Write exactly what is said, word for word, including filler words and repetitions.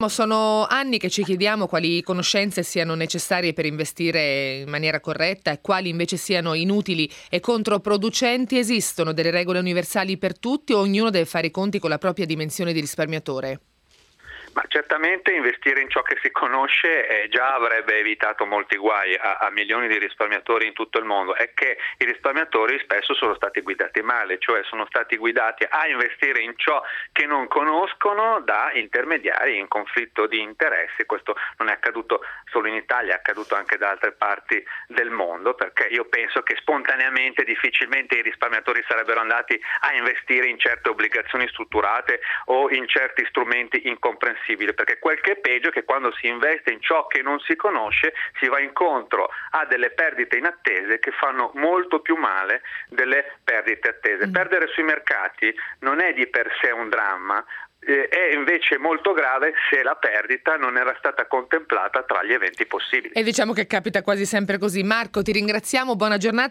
Sono anni che ci chiediamo quali conoscenze siano necessarie per investire in maniera corretta e quali invece siano inutili e controproducenti. Esistono delle regole universali per tutti o ognuno deve fare i conti con la propria dimensione di risparmiatore? Ma certamente investire in ciò che si conosce eh, già avrebbe evitato molti guai a, a milioni di risparmiatori in tutto il mondo. È che i risparmiatori spesso sono stati guidati male, cioè sono stati guidati a investire in ciò che non conoscono da intermediari in conflitto di interessi. Questo non è accaduto solo in Italia, è accaduto anche da altre parti del mondo, perché io penso che spontaneamente difficilmente i risparmiatori sarebbero andati a investire in certe obbligazioni strutturate o in certi strumenti incomprensibili. Perché quel che è peggio è che quando si investe in ciò che non si conosce si va incontro a delle perdite inattese che fanno molto più male delle perdite attese. Mm. Perdere sui mercati non è di per sé un dramma, eh, è invece molto grave se la perdita non era stata contemplata tra gli eventi possibili. E diciamo che capita quasi sempre così. Marco, ti ringraziamo, buona giornata.